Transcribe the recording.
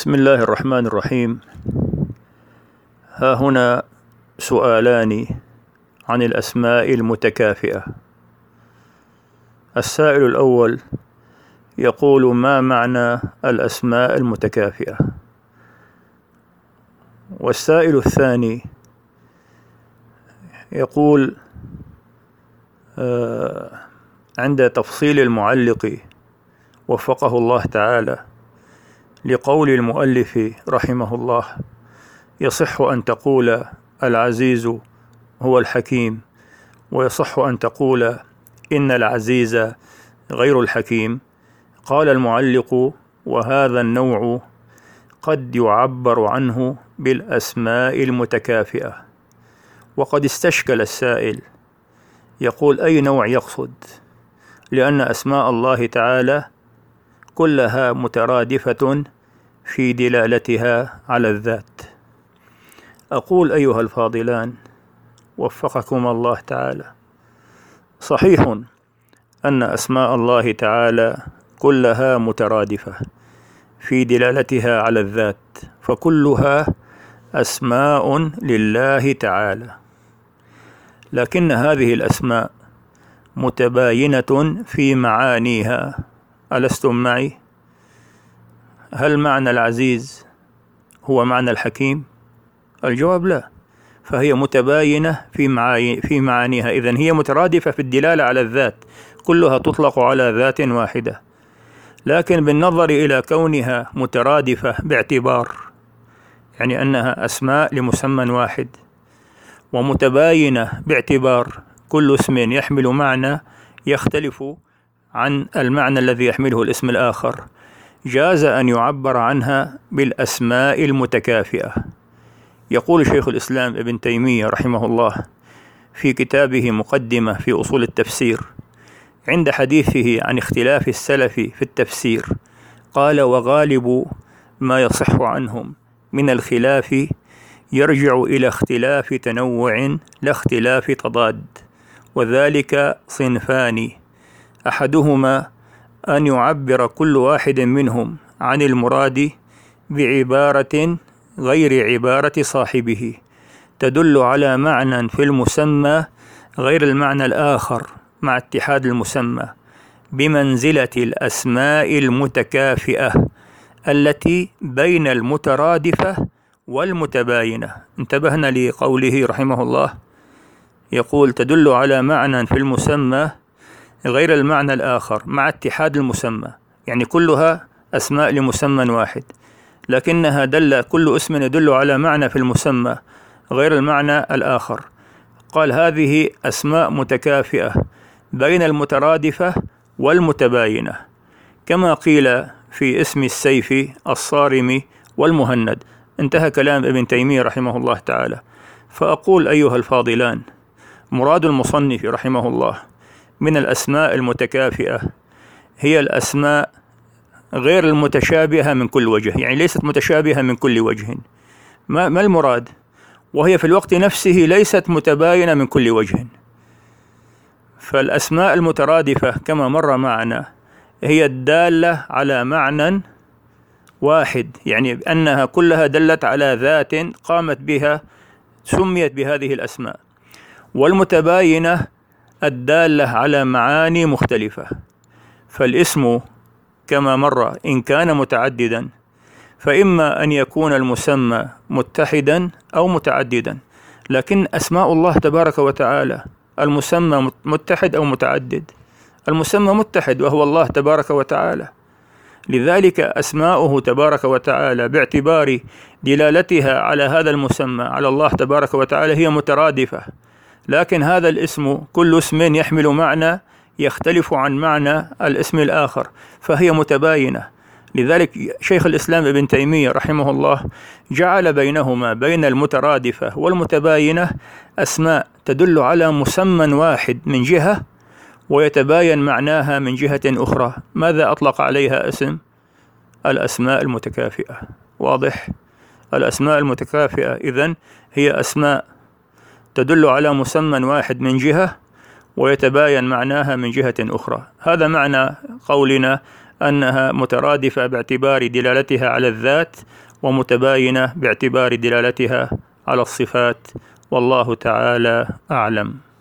بسم الله الرحمن الرحيم. ها هنا سؤالان عن الأسماء المتكافئة. السائل الأول يقول: ما معنى الأسماء المتكافئة؟ والسائل الثاني يقول: عند تفصيل المعلق وفقه الله تعالى لقول المؤلف رحمه الله: يصح أن تقول العزيز هو الحكيم، ويصح أن تقول إن العزيز غير الحكيم. قال المعلق: وهذا النوع قد يعبر عنه بالأسماء المتكافئة. وقد استشكل السائل، يقول: أي نوع يقصد؟ لأن أسماء الله تعالى كلها مترادفة في دلالتها على الذات. أقول أيها الفاضلان وفقكم الله تعالى: صحيح أن أسماء الله تعالى كلها مترادفة في دلالتها على الذات، فكلها أسماء لله تعالى، لكن هذه الأسماء متباينة في معانيها. ألستم معي؟ هل معنى العزيز هو معنى الحكيم؟ الجواب لا، فهي متباينة في معانيها. إذن هي مترادفة في الدلالة على الذات، كلها تطلق على ذات واحدة، لكن بالنظر إلى كونها مترادفة باعتبار، يعني أنها أسماء لمسمى واحد، ومتباينة باعتبار كل اسم يحمل معنى يختلف عن المعنى الذي يحمله الاسم الآخر، جاز أن يعبر عنها بالأسماء المتكافئة. يقول شيخ الإسلام ابن تيمية رحمه الله في كتابه مقدمة في أصول التفسير عند حديثه عن اختلاف السلف في التفسير، قال: وغالب ما يصح عنهم من الخلاف يرجع إلى اختلاف تنوع لا اختلاف تضاد، وذلك صنفان: أحدهما أن يعبر كل واحد منهم عن المراد بعبارة غير عبارة صاحبه تدل على معنى في المسمى غير المعنى الآخر مع اتحاد المسمى، بمنزلة الأسماء المتكافئة التي بين المترادفة والمتباينة. انتبهنا لقوله رحمه الله، يقول: تدل على معنى في المسمى غير المعنى الآخر مع اتحاد المسمى، يعني كلها أسماء لمسمى واحد، لكنها كل اسم يدل على معنى في المسمى غير المعنى الآخر. قال: هذه أسماء متكافئة بين المترادفة والمتباينة، كما قيل في اسم السيف الصارم والمهند. انتهى كلام ابن تيمية رحمه الله تعالى. فأقول أيها الفاضلان: مراد المصنف رحمه الله من الأسماء المتكافئة هي الأسماء غير المتشابهة من كل وجه، يعني ليست متشابهة من كل وجه. ما المراد؟ وهي في الوقت نفسه ليست متباينة من كل وجه. فالأسماء المترادفة كما مر معنا هي الدالة على معنى واحد، يعني أنها كلها دلت على ذات قامت بها سميت بهذه الأسماء. والمتباينة الدالة على معاني مختلفة. فالاسم كما مر إن كان متعددا فإما أن يكون المسمى متحدا أو متعددا، لكن أسماء الله تبارك وتعالى المسمى متحد أو متعدد؟ المسمى متحد وهو الله تبارك وتعالى، لذلك أسماؤه تبارك وتعالى باعتبار دلالتها على هذا المسمى على الله تبارك وتعالى هي مترادفة، لكن هذا الاسم كل اسم يحمل معنى يختلف عن معنى الاسم الآخر، فهي متباينة. لذلك شيخ الإسلام ابن تيمية رحمه الله جعل بينهما، بين المترادفة والمتباينة، أسماء تدل على مسمى واحد من جهة ويتباين معناها من جهة أخرى. ماذا أطلق عليها اسم؟ الأسماء المتكافئة. واضح؟ الأسماء المتكافئة إذن هي أسماء تدل على مسمى واحد من جهة ويتباين معناها من جهة أخرى. هذا معنى قولنا أنها مترادفة باعتبار دلالتها على الذات ومتباينة باعتبار دلالتها على الصفات، والله تعالى أعلم.